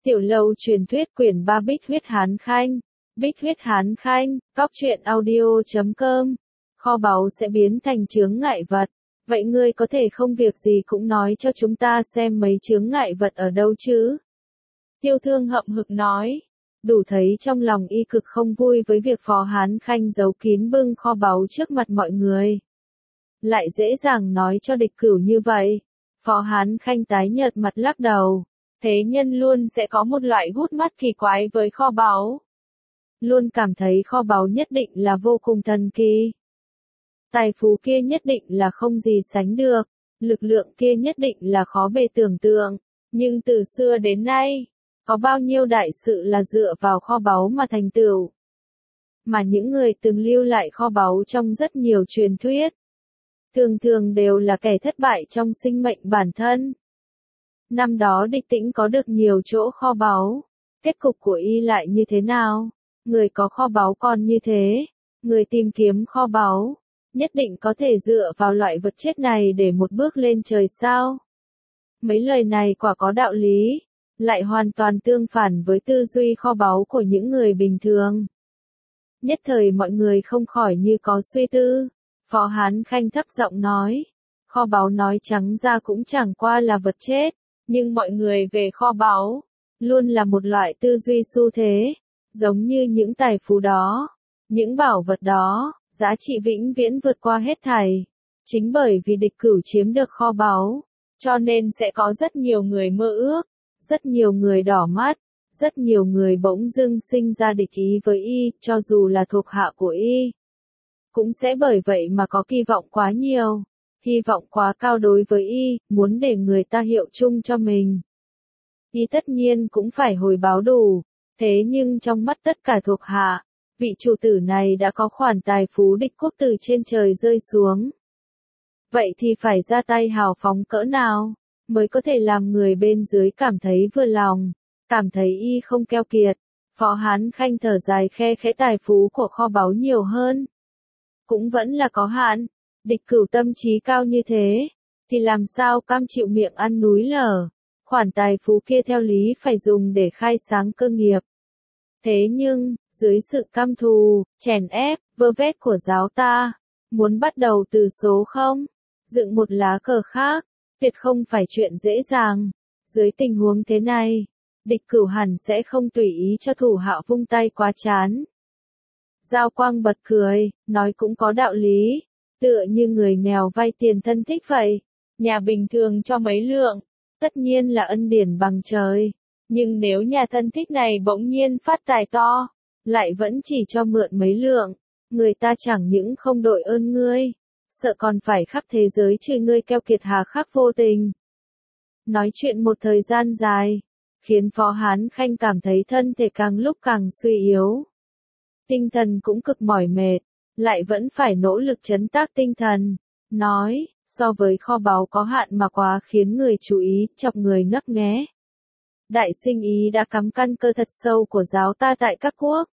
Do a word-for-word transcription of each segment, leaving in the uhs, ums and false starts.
Tiểu Lâu truyền thuyết quyển ba Bích huyết Hán Khanh. Bích huyết Hán Khanh, cóc truyện audio chấm com. Kho báu sẽ biến thành chướng ngại vật. Vậy ngươi có thể không việc gì cũng nói cho chúng ta xem mấy chướng ngại vật ở đâu chứ? Tiêu Thương hậm hực nói. Đủ thấy trong lòng y cực không vui với việc Phó Hán Khanh giấu kín bưng kho báu trước mặt mọi người. Lại dễ dàng nói cho địch cửu như vậy. Phó Hán Khanh tái nhợt mặt lắc đầu. Thế nhân luôn sẽ có một loại hút mắt kỳ quái với kho báu. Luôn cảm thấy kho báu nhất định là vô cùng thần kỳ. Tài phú kia nhất định là không gì sánh được. Lực lượng kia nhất định là khó bề tưởng tượng. Nhưng từ xưa đến nay, có bao nhiêu đại sự là dựa vào kho báu mà thành tựu. Mà những người từng lưu lại kho báu trong rất nhiều truyền thuyết, thường thường đều là kẻ thất bại trong sinh mệnh bản thân. Năm đó Địch Tĩnh có được nhiều chỗ kho báu. Kết cục của y lại như thế nào? Người có kho báu còn như thế. Người tìm kiếm kho báu, nhất định có thể dựa vào loại vật chết này để một bước lên trời sao? Mấy lời này quả có đạo lý, lại hoàn toàn tương phản với tư duy kho báu của những người bình thường. Nhất thời mọi người không khỏi như có suy tư. Phó Hán Khanh thấp giọng nói. Kho báu nói trắng ra cũng chẳng qua là vật chết. Nhưng mọi người về kho báu, luôn là một loại tư duy xu thế, giống như những tài phú đó, những bảo vật đó, giá trị vĩnh viễn vượt qua hết thảy. Chính bởi vì địch cửu chiếm được kho báu, cho nên sẽ có rất nhiều người mơ ước, rất nhiều người đỏ mắt, rất nhiều người bỗng dưng sinh ra địch ý với y, cho dù là thuộc hạ của y. Cũng sẽ bởi vậy mà có kỳ vọng quá nhiều. Hy vọng quá cao đối với y, muốn để người ta hiệu chung cho mình. Y tất nhiên cũng phải hồi báo đủ, thế nhưng trong mắt tất cả thuộc hạ, vị chủ tử này đã có khoản tài phú địch quốc từ trên trời rơi xuống. Vậy thì phải ra tay hào phóng cỡ nào, mới có thể làm người bên dưới cảm thấy vừa lòng, cảm thấy y không keo kiệt. Phó Hán Khanh thở dài khe khẽ tài phú của kho báu nhiều hơn. Cũng vẫn là có hạn. Địch cửu tâm trí cao như thế, thì làm sao cam chịu miệng ăn núi lở. Khoản tài phú kia theo lý phải dùng để khai sáng cơ nghiệp. Thế nhưng, dưới sự căm thù, chèn ép, vơ vét của giáo ta, muốn bắt đầu từ số không, dựng một lá cờ khác, tuyệt không phải chuyện dễ dàng. Dưới tình huống thế này, địch cửu hẳn sẽ không tùy ý cho thủ hạ vung tay quá chán. Giao Quang bật cười, nói cũng có đạo lý. Tựa như người nghèo vay tiền thân thích vậy, nhà bình thường cho mấy lượng, tất nhiên là ân điển bằng trời. Nhưng nếu nhà thân thích này bỗng nhiên phát tài to, lại vẫn chỉ cho mượn mấy lượng, người ta chẳng những không đội ơn ngươi, sợ còn phải khắp thế giới chửi ngươi keo kiệt hà khắc vô tình. Nói chuyện một thời gian dài, khiến Phó Hán Khanh cảm thấy thân thể càng lúc càng suy yếu. Tinh thần cũng cực mỏi mệt. Lại vẫn phải nỗ lực trấn tác tinh thần, nói, so với kho báu có hạn mà quá khiến người chú ý, chọc người ngấp nghé. Đại sinh ý đã cắm căn cơ thật sâu của giáo ta tại các quốc.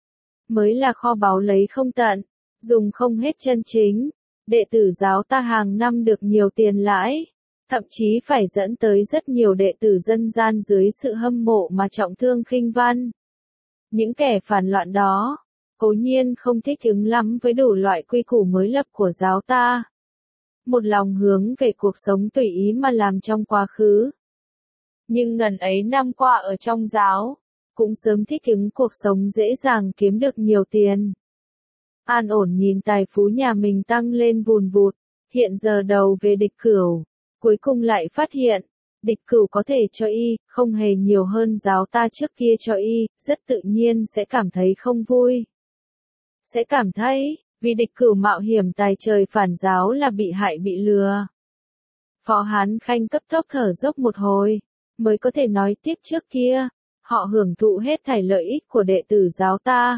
Mới là kho báu lấy không tận, dùng không hết chân chính, đệ tử giáo ta hàng năm được nhiều tiền lãi, thậm chí phải dẫn tới rất nhiều đệ tử dân gian dưới sự hâm mộ mà trọng thương khinh văn. Những kẻ phản loạn đó, cố nhiên không thích ứng lắm với đủ loại quy củ mới lập của giáo ta. Một lòng hướng về cuộc sống tùy ý mà làm trong quá khứ. Nhưng ngần ấy năm qua ở trong giáo, cũng sớm thích ứng cuộc sống dễ dàng kiếm được nhiều tiền. An ổn nhìn tài phú nhà mình tăng lên vùn vụt, hiện giờ đầu về địch cửu, cuối cùng lại phát hiện, địch cửu có thể cho y, không hề nhiều hơn giáo ta trước kia cho y, rất tự nhiên sẽ cảm thấy không vui. Sẽ cảm thấy, vì địch cửu mạo hiểm tài trời phản giáo là bị hại bị lừa. Phó Hán Khanh cấp tốc thở dốc một hồi, mới có thể nói tiếp trước kia, họ hưởng thụ hết thảy lợi ích của đệ tử giáo ta.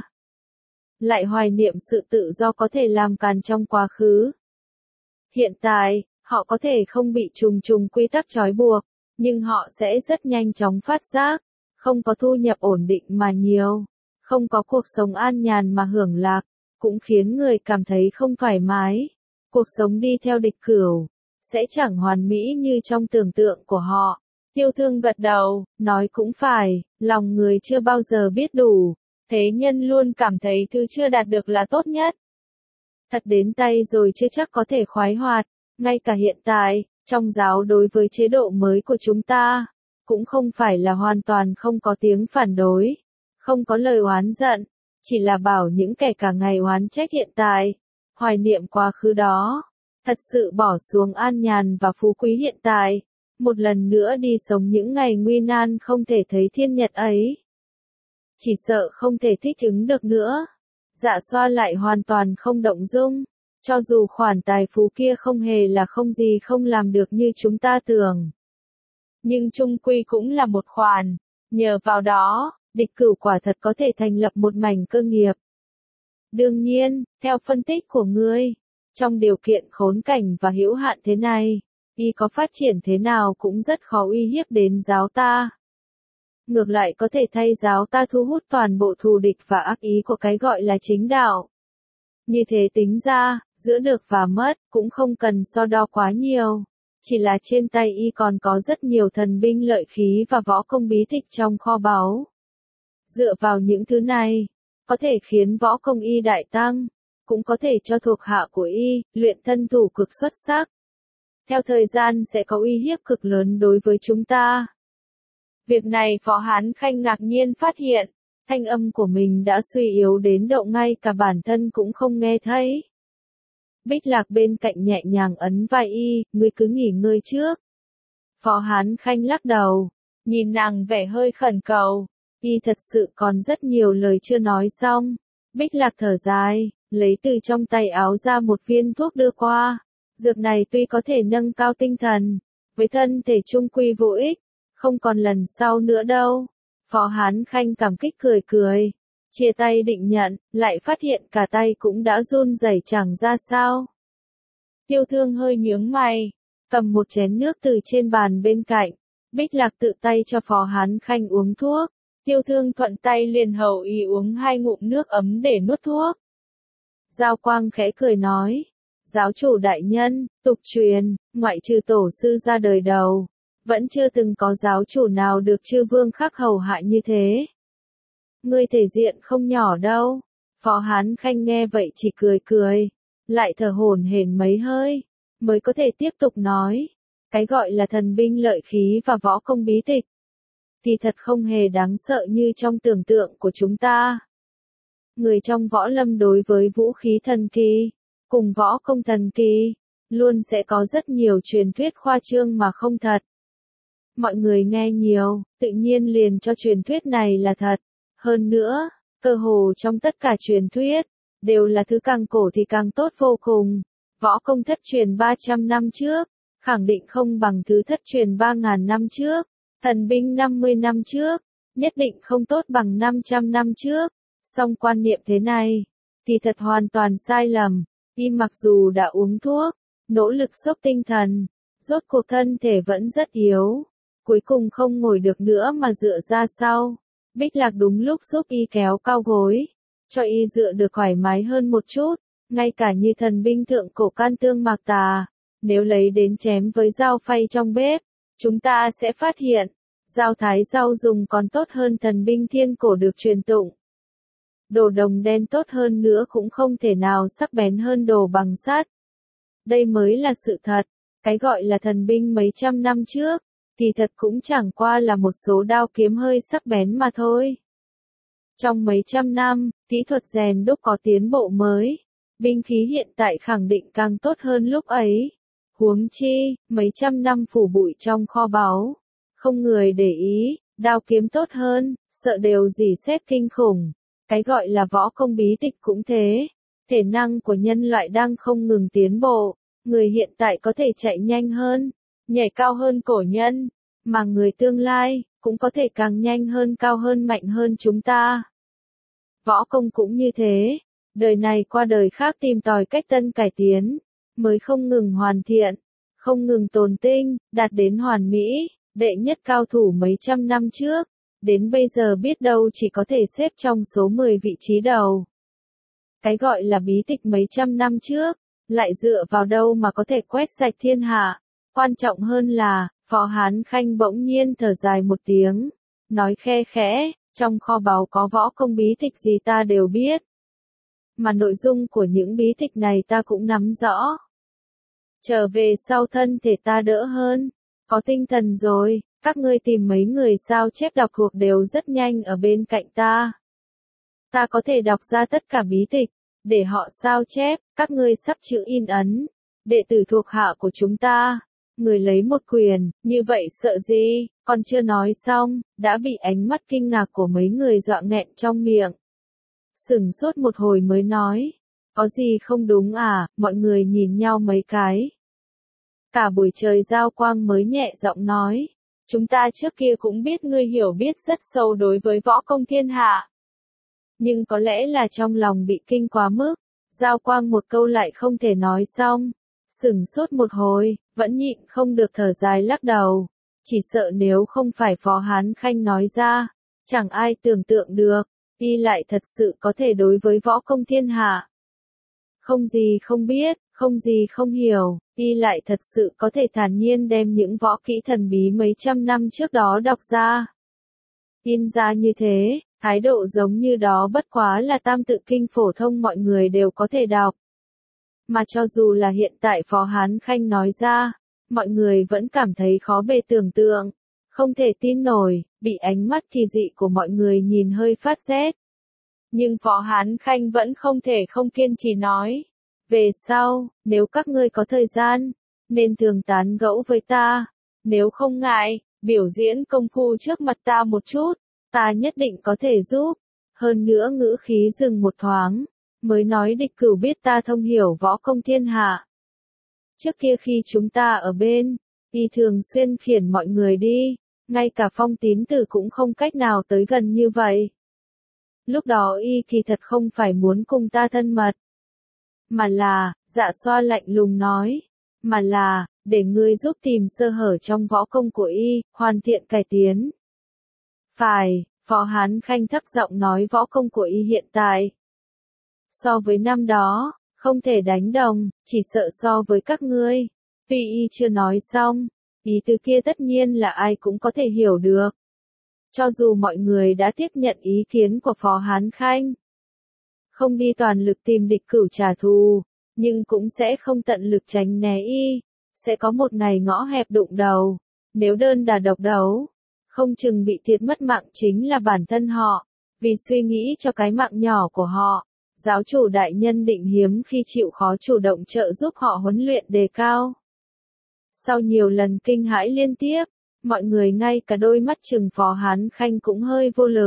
Lại hoài niệm sự tự do có thể làm càn trong quá khứ. Hiện tại, họ có thể không bị trùng trùng quy tắc trói buộc, nhưng họ sẽ rất nhanh chóng phát giác, không có thu nhập ổn định mà nhiều. Không có cuộc sống an nhàn mà hưởng lạc, cũng khiến người cảm thấy không thoải mái. Cuộc sống đi theo địch cửu, sẽ chẳng hoàn mỹ như trong tưởng tượng của họ. Tiêu Thương gật đầu, nói cũng phải, lòng người chưa bao giờ biết đủ, thế nhân luôn cảm thấy thứ chưa đạt được là tốt nhất. Thật đến tay rồi chưa chắc có thể khoái hoạt, ngay cả hiện tại, trong giáo đối với chế độ mới của chúng ta, cũng không phải là hoàn toàn không có tiếng phản đối, không có lời oán giận, chỉ là bảo những kẻ cả ngày oán trách hiện tại, hoài niệm quá khứ đó, thật sự bỏ xuống an nhàn và phú quý hiện tại, một lần nữa đi sống những ngày nguy nan không thể thấy thiên nhật ấy. Chỉ sợ không thể thích ứng được nữa. Dạ Xoa lại hoàn toàn không động dung, cho dù khoản tài phú kia không hề là không gì không làm được như chúng ta tưởng. Nhưng chung quy cũng là một khoản, nhờ vào đó, địch cửu quả thật có thể thành lập một mảnh cơ nghiệp. Đương nhiên, theo phân tích của ngươi, trong điều kiện khốn cảnh và hữu hạn thế này, y có phát triển thế nào cũng rất khó uy hiếp đến giáo ta. Ngược lại có thể thay giáo ta thu hút toàn bộ thù địch và ác ý của cái gọi là chính đạo. Như thế tính ra, giữa được và mất, cũng không cần so đo quá nhiều. Chỉ là trên tay y còn có rất nhiều thần binh lợi khí và võ công bí tịch trong kho báu. Dựa vào những thứ này, có thể khiến võ công y đại tăng, cũng có thể cho thuộc hạ của y, luyện thân thủ cực xuất sắc. Theo thời gian sẽ có uy hiếp cực lớn đối với chúng ta. Việc này Phó Hán Khanh ngạc nhiên phát hiện, thanh âm của mình đã suy yếu đến độ ngay cả bản thân cũng không nghe thấy. Bích Lạc bên cạnh nhẹ nhàng ấn vai y, ngươi cứ nghỉ ngơi trước. Phó Hán Khanh lắc đầu, nhìn nàng vẻ hơi khẩn cầu, y thật sự còn rất nhiều lời chưa nói xong. Bích Lạc thở dài, lấy từ trong tay áo ra một viên thuốc đưa qua. Dược này tuy có thể nâng cao tinh thần, với thân thể trung quy vô ích, không còn lần sau nữa đâu. Phó Hán Khanh cảm kích cười cười, chia tay định nhận, lại phát hiện cả tay cũng đã run rẩy chẳng ra sao. Tiêu Thương hơi nhướng mày, cầm một chén nước từ trên bàn bên cạnh, Bích Lạc tự tay cho Phó Hán Khanh uống thuốc, Tiêu Thương thuận tay liền hầu y uống hai ngụm nước ấm để nuốt thuốc. Giao Quang khẽ cười nói, giáo chủ đại nhân, tục truyền, ngoại trừ tổ sư ra đời đầu, vẫn chưa từng có giáo chủ nào được chư vương khắc hầu hạ như thế. Ngươi thể diện không nhỏ đâu. Phó Hán Khanh nghe vậy chỉ cười cười, lại thở hổn hển mấy hơi, mới có thể tiếp tục nói, cái gọi là thần binh lợi khí và võ công bí tịch, thì thật không hề đáng sợ như trong tưởng tượng của chúng ta. Người trong võ lâm đối với vũ khí thần kỳ, cùng võ công thần kỳ, luôn sẽ có rất nhiều truyền thuyết khoa trương mà không thật. Mọi người nghe nhiều, tự nhiên liền cho truyền thuyết này là thật. Hơn nữa, cơ hồ trong tất cả truyền thuyết, đều là thứ càng cổ thì càng tốt vô cùng. Võ công thất truyền ba trăm năm trước, khẳng định không bằng thứ thất truyền ba nghìn năm trước. Thần binh năm mươi năm trước, nhất định không tốt bằng năm trăm năm trước. Song quan niệm thế này, thì thật hoàn toàn sai lầm. Y mặc dù đã uống thuốc, nỗ lực xốc tinh thần, rốt cuộc thân thể vẫn rất yếu. Cuối cùng không ngồi được nữa mà dựa ra sau. Bích Lạc đúng lúc giúp y kéo cao gối, cho y dựa được thoải mái hơn một chút, ngay cả như thần binh thượng cổ can tương mạc tà, nếu lấy đến chém với dao phay trong bếp, chúng ta sẽ phát hiện, dao thái rau dùng còn tốt hơn thần binh thiên cổ được truyền tụng. Đồ đồng đen tốt hơn nữa cũng không thể nào sắc bén hơn đồ bằng sắt. Đây mới là sự thật, cái gọi là thần binh mấy trăm năm trước, thì thật cũng chẳng qua là một số đao kiếm hơi sắc bén mà thôi. Trong mấy trăm năm, kỹ thuật rèn đúc có tiến bộ mới, binh khí hiện tại khẳng định càng tốt hơn lúc ấy. Huống chi, mấy trăm năm phủ bụi trong kho báu, không người để ý, đao kiếm tốt hơn, sợ đều dỉ xét kinh khủng. Cái gọi là võ công bí tịch cũng thế, thể năng của nhân loại đang không ngừng tiến bộ, người hiện tại có thể chạy nhanh hơn, nhảy cao hơn cổ nhân, mà người tương lai, cũng có thể càng nhanh hơn cao hơn mạnh hơn chúng ta. Võ công cũng như thế, đời này qua đời khác tìm tòi cách tân cải tiến, mới không ngừng hoàn thiện, không ngừng tồn tinh, đạt đến hoàn mỹ, đệ nhất cao thủ mấy trăm năm trước, đến bây giờ biết đâu chỉ có thể xếp trong số mười vị trí đầu. Cái gọi là bí tịch mấy trăm năm trước, lại dựa vào đâu mà có thể quét sạch thiên hạ, Quan trọng hơn là, Phó Hán Khanh bỗng nhiên thở dài một tiếng, nói khe khẽ, trong kho báu có võ công bí tịch gì ta đều biết. Mà nội dung của những bí tịch này ta cũng nắm rõ. Trở về sau thân thể ta đỡ hơn, có tinh thần rồi, các ngươi tìm mấy người sao chép đọc thuộc đều rất nhanh ở bên cạnh ta. Ta có thể đọc ra tất cả bí tịch, để họ sao chép, các ngươi sắp chữ in ấn, đệ tử thuộc hạ của chúng ta. Người lấy một quyền, như vậy sợ gì, còn chưa nói xong, đã bị ánh mắt kinh ngạc của mấy người dọa nghẹn trong miệng. Sửng sốt một hồi mới nói, có gì không đúng à, mọi người nhìn nhau mấy cái. Cả buổi trời Giao Quang mới nhẹ giọng nói, chúng ta trước kia cũng biết ngươi hiểu biết rất sâu đối với võ công thiên hạ. Nhưng có lẽ là trong lòng bị kinh quá mức, Giao Quang một câu lại không thể nói xong. Sửng sốt một hồi, vẫn nhịn không được thở dài lắc đầu. Chỉ sợ nếu không phải Phó Hán Khanh nói ra, chẳng ai tưởng tượng được, y lại thật sự có thể đối với võ công thiên hạ. Không gì không biết, không gì không hiểu, y lại thật sự có thể thản nhiên đem những võ kỹ thần bí mấy trăm năm trước đó đọc ra. In ra như thế, thái độ giống như đó bất quá là tam tự kinh phổ thông mọi người đều có thể đọc. Mà cho dù là hiện tại Phó Hán Khanh nói ra, mọi người vẫn cảm thấy khó bề tưởng tượng, không thể tin nổi, bị ánh mắt kỳ dị của mọi người nhìn hơi phát rét. Nhưng Phó Hán Khanh vẫn không thể không kiên trì nói, về sau, nếu các ngươi có thời gian, nên thường tán gẫu với ta, nếu không ngại, biểu diễn công phu trước mặt ta một chút, ta nhất định có thể giúp. Hơn nữa ngữ khí dừng một thoáng, mới nói Địch Cửu biết ta thông hiểu võ công thiên hạ. Trước kia khi chúng ta ở bên, y thường xuyên khiển mọi người đi, ngay cả Phong Tín Tử cũng không cách nào tới gần như vậy. Lúc đó y thì thật không phải muốn cùng ta thân mật, mà là, Dạ Xoa lạnh lùng nói, mà là, để ngươi giúp tìm sơ hở trong võ công của y, hoàn thiện cải tiến. Phải, Phó Hán Khanh thấp giọng nói võ công của y hiện tại. So với năm đó, không thể đánh đồng, chỉ sợ so với các ngươi. Tuy y chưa nói xong, ý từ kia tất nhiên là ai cũng có thể hiểu được. Cho dù mọi người đã tiếp nhận ý kiến của Phó Hán Khanh, không đi toàn lực tìm Địch Cửu trả thù, nhưng cũng sẽ không tận lực tránh né y, sẽ có một ngày ngõ hẹp đụng đầu, nếu đơn đà độc đấu, không chừng bị thiệt mất mạng chính là bản thân họ, vì suy nghĩ cho cái mạng nhỏ của họ. Giáo chủ đại nhân định hiếm khi chịu khó chủ động trợ giúp họ huấn luyện đề cao. Sau nhiều lần kinh hãi liên tiếp, mọi người ngay cả đôi mắt trừng Phó Hán Khanh cũng hơi vô lực.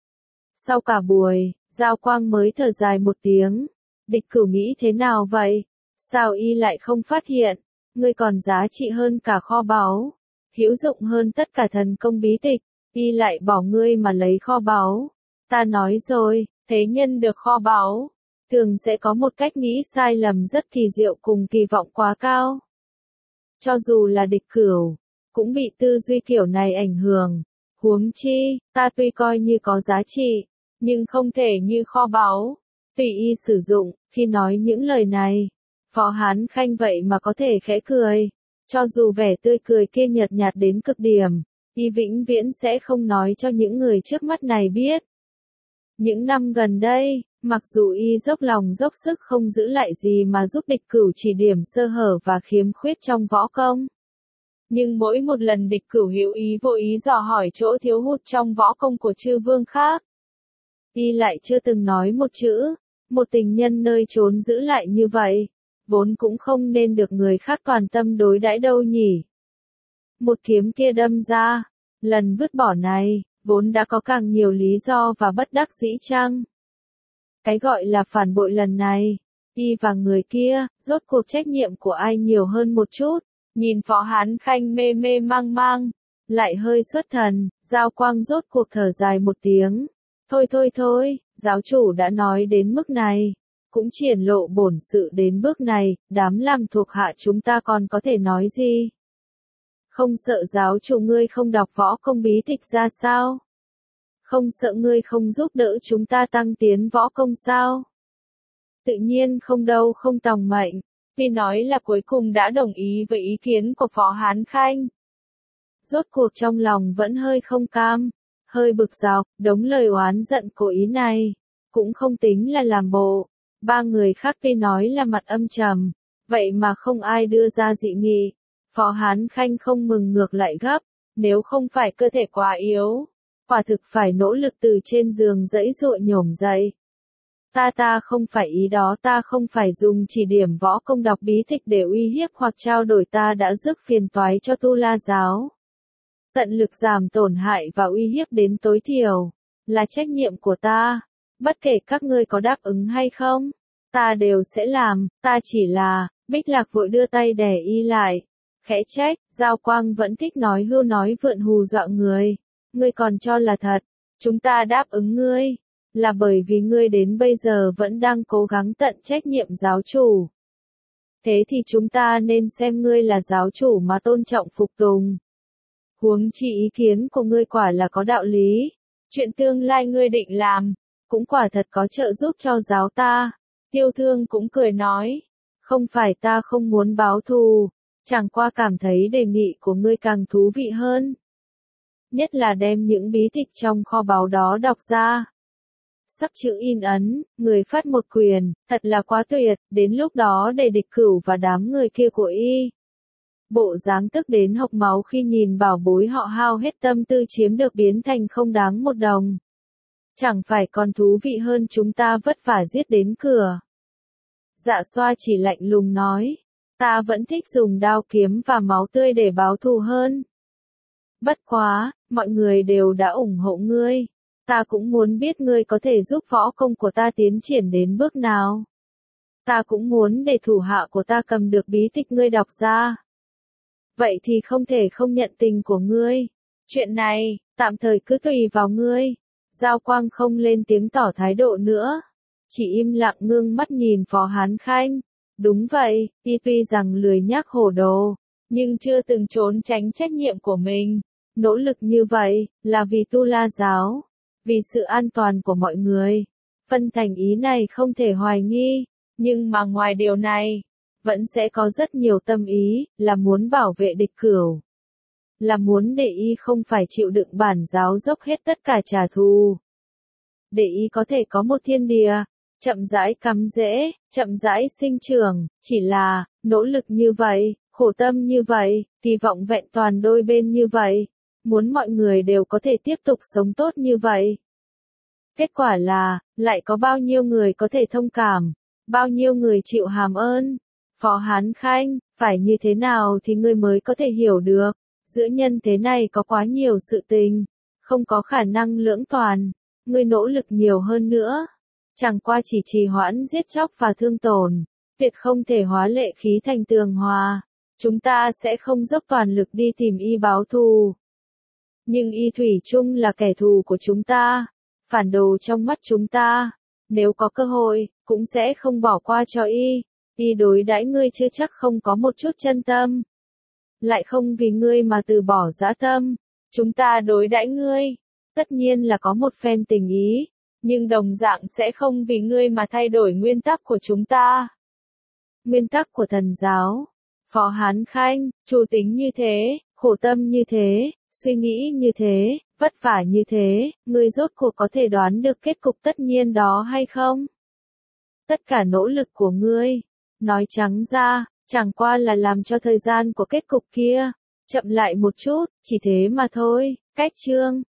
Sau cả buổi, Giao Quang mới thở dài một tiếng. Địch Cửu nghĩ thế nào vậy? Sao y lại không phát hiện? Ngươi còn giá trị hơn cả kho báu, hữu dụng hơn tất cả thần công bí tịch, y lại bỏ ngươi mà lấy kho báu. Ta nói rồi, thế nhân được kho báu, thường sẽ có một cách nghĩ sai lầm rất kỳ diệu cùng kỳ vọng quá cao. Cho dù là Địch Cửu, cũng bị tư duy kiểu này ảnh hưởng. Huống chi, ta tuy coi như có giá trị, nhưng không thể như kho báu, tùy y sử dụng. Khi nói những lời này, Phó Hán Khanh vậy mà có thể khẽ cười. Cho dù vẻ tươi cười kia nhợt nhạt đến cực điểm, y vĩnh viễn sẽ không nói cho những người trước mắt này biết. Những năm gần đây, mặc dù y dốc lòng dốc sức không giữ lại gì mà giúp Địch Cửu chỉ điểm sơ hở và khiếm khuyết trong võ công, nhưng mỗi một lần Địch Cửu hữu ý vô ý dò hỏi chỗ thiếu hụt trong võ công của chư vương khác, y lại chưa từng nói một chữ. Một tình nhân nơi trốn giữ lại như vậy, vốn cũng không nên được người khác toàn tâm đối đãi đâu nhỉ. Một kiếm kia đâm ra, lần vứt bỏ này, vốn đã có càng nhiều lý do và bất đắc dĩ chăng? Cái gọi là phản bội lần này, y và người kia, rốt cuộc trách nhiệm của ai nhiều hơn một chút? Nhìn Phó Hán Khanh mê mê mang mang, lại hơi xuất thần, Giao Quang rốt cuộc thở dài một tiếng. Thôi thôi thôi, giáo chủ đã nói đến mức này, cũng triển lộ bổn sự đến bước này, đám làm thuộc hạ chúng ta còn có thể nói gì? Không sợ giáo chủ ngươi không đọc võ công bí tịch ra sao? Không sợ ngươi không giúp đỡ chúng ta tăng tiến võ công sao? Tự nhiên không đâu không tòng mệnh, Tuy nói là cuối cùng đã đồng ý với ý kiến của Phó Hán Khanh. Rốt cuộc trong lòng vẫn hơi không cam, hơi bực dọc, đống lời oán giận cố ý này, cũng không tính là làm bộ. Ba người khác tuy nói là mặt âm trầm, vậy mà không ai đưa ra dị nghị. Phó Hán Khanh không mừng ngược lại gấp, nếu không phải cơ thể quá yếu, quả thực phải nỗ lực từ trên giường giãy giụa nhổm dậy. Ta ta không phải ý đó, ta không phải dùng chỉ điểm võ công đọc bí tịch để uy hiếp hoặc trao đổi, ta đã rước phiền toái cho Tu La giáo. Tận lực giảm tổn hại và uy hiếp đến tối thiểu, là trách nhiệm của ta. Bất kể các ngươi có đáp ứng hay không, ta đều sẽ làm, ta chỉ là, Bích Lạc vội đưa tay đè y lại, khẽ trách, Giao Quang vẫn thích nói hưu nói vượn hù dọa người. Ngươi còn cho là thật, chúng ta đáp ứng ngươi, là bởi vì ngươi đến bây giờ vẫn đang cố gắng tận trách nhiệm giáo chủ. Thế thì chúng ta nên xem ngươi là giáo chủ mà tôn trọng phục tùng. Huống chi ý kiến của ngươi quả là có đạo lý, chuyện tương lai ngươi định làm, cũng quả thật có trợ giúp cho giáo ta. Tiêu Thương cũng cười nói, không phải ta không muốn báo thù, chẳng qua cảm thấy đề nghị của ngươi càng thú vị hơn. Nhất là đem những bí tịch trong kho báu đó đọc ra. Sắp chữ in ấn, người phát một quyền, thật là quá tuyệt, đến lúc đó để địch cửu và đám người kia của y. Bộ dáng tức đến hộc máu khi nhìn bảo bối họ hao hết tâm tư chiếm được biến thành không đáng một đồng. Chẳng phải còn thú vị hơn chúng ta vất vả giết đến cửa. Dạ Xoa chỉ lạnh lùng nói, ta vẫn thích dùng đao kiếm và máu tươi để báo thù hơn. Bất quá, mọi người đều đã ủng hộ ngươi. Ta cũng muốn biết ngươi có thể giúp võ công của ta tiến triển đến bước nào. Ta cũng muốn để thủ hạ của ta cầm được bí tịch ngươi đọc ra. Vậy thì không thể không nhận tình của ngươi. Chuyện này, tạm thời cứ tùy vào ngươi. Giao Quang không lên tiếng tỏ thái độ nữa. Chỉ im lặng ngưng mắt nhìn Phó Hán Khanh. Đúng vậy, y tuy rằng lười nhác hồ đồ, nhưng chưa từng trốn tránh trách nhiệm của mình. Nỗ lực như vậy, là vì Tu La giáo, vì sự an toàn của mọi người. Phân thành ý này không thể hoài nghi, nhưng mà ngoài điều này, vẫn sẽ có rất nhiều tâm ý, là muốn bảo vệ địch cửu. Là muốn để y không phải chịu đựng bản giáo dốc hết tất cả trả thù. Để y có thể có một thiên địa, chậm rãi cắm rễ, chậm rãi sinh trưởng, chỉ là, nỗ lực như vậy, khổ tâm như vậy, kỳ vọng vẹn toàn đôi bên như vậy. Muốn mọi người đều có thể tiếp tục sống tốt như vậy. Kết quả là, lại có bao nhiêu người có thể thông cảm, bao nhiêu người chịu hàm ơn. Phó Hán Khanh, phải như thế nào thì ngươi mới có thể hiểu được, giữa nhân thế này có quá nhiều sự tình, không có khả năng lưỡng toàn, ngươi nỗ lực nhiều hơn nữa. Chẳng qua chỉ trì hoãn giết chóc và thương tổn, tuyệt không thể hóa lệ khí thành tường hòa. Chúng ta sẽ không dốc toàn lực đi tìm y báo thù. Nhưng y thủy chung là kẻ thù của chúng ta, phản đồ trong mắt chúng ta. Nếu có cơ hội, cũng sẽ không bỏ qua cho y. Y đối đãi ngươi chưa chắc không có một chút chân tâm. Lại không vì ngươi mà từ bỏ dã tâm. Chúng ta đối đãi ngươi, tất nhiên là có một phen tình ý, nhưng đồng dạng sẽ không vì ngươi mà thay đổi nguyên tắc của chúng ta. Nguyên tắc của thần giáo. Phó Hán Khanh, chủ tính như thế, khổ tâm như thế, suy nghĩ như thế, vất vả như thế, ngươi rốt cuộc có thể đoán được kết cục tất nhiên đó hay không? Tất cả nỗ lực của ngươi, nói trắng ra, chẳng qua là làm cho thời gian của kết cục kia chậm lại một chút, chỉ thế mà thôi. Cách chương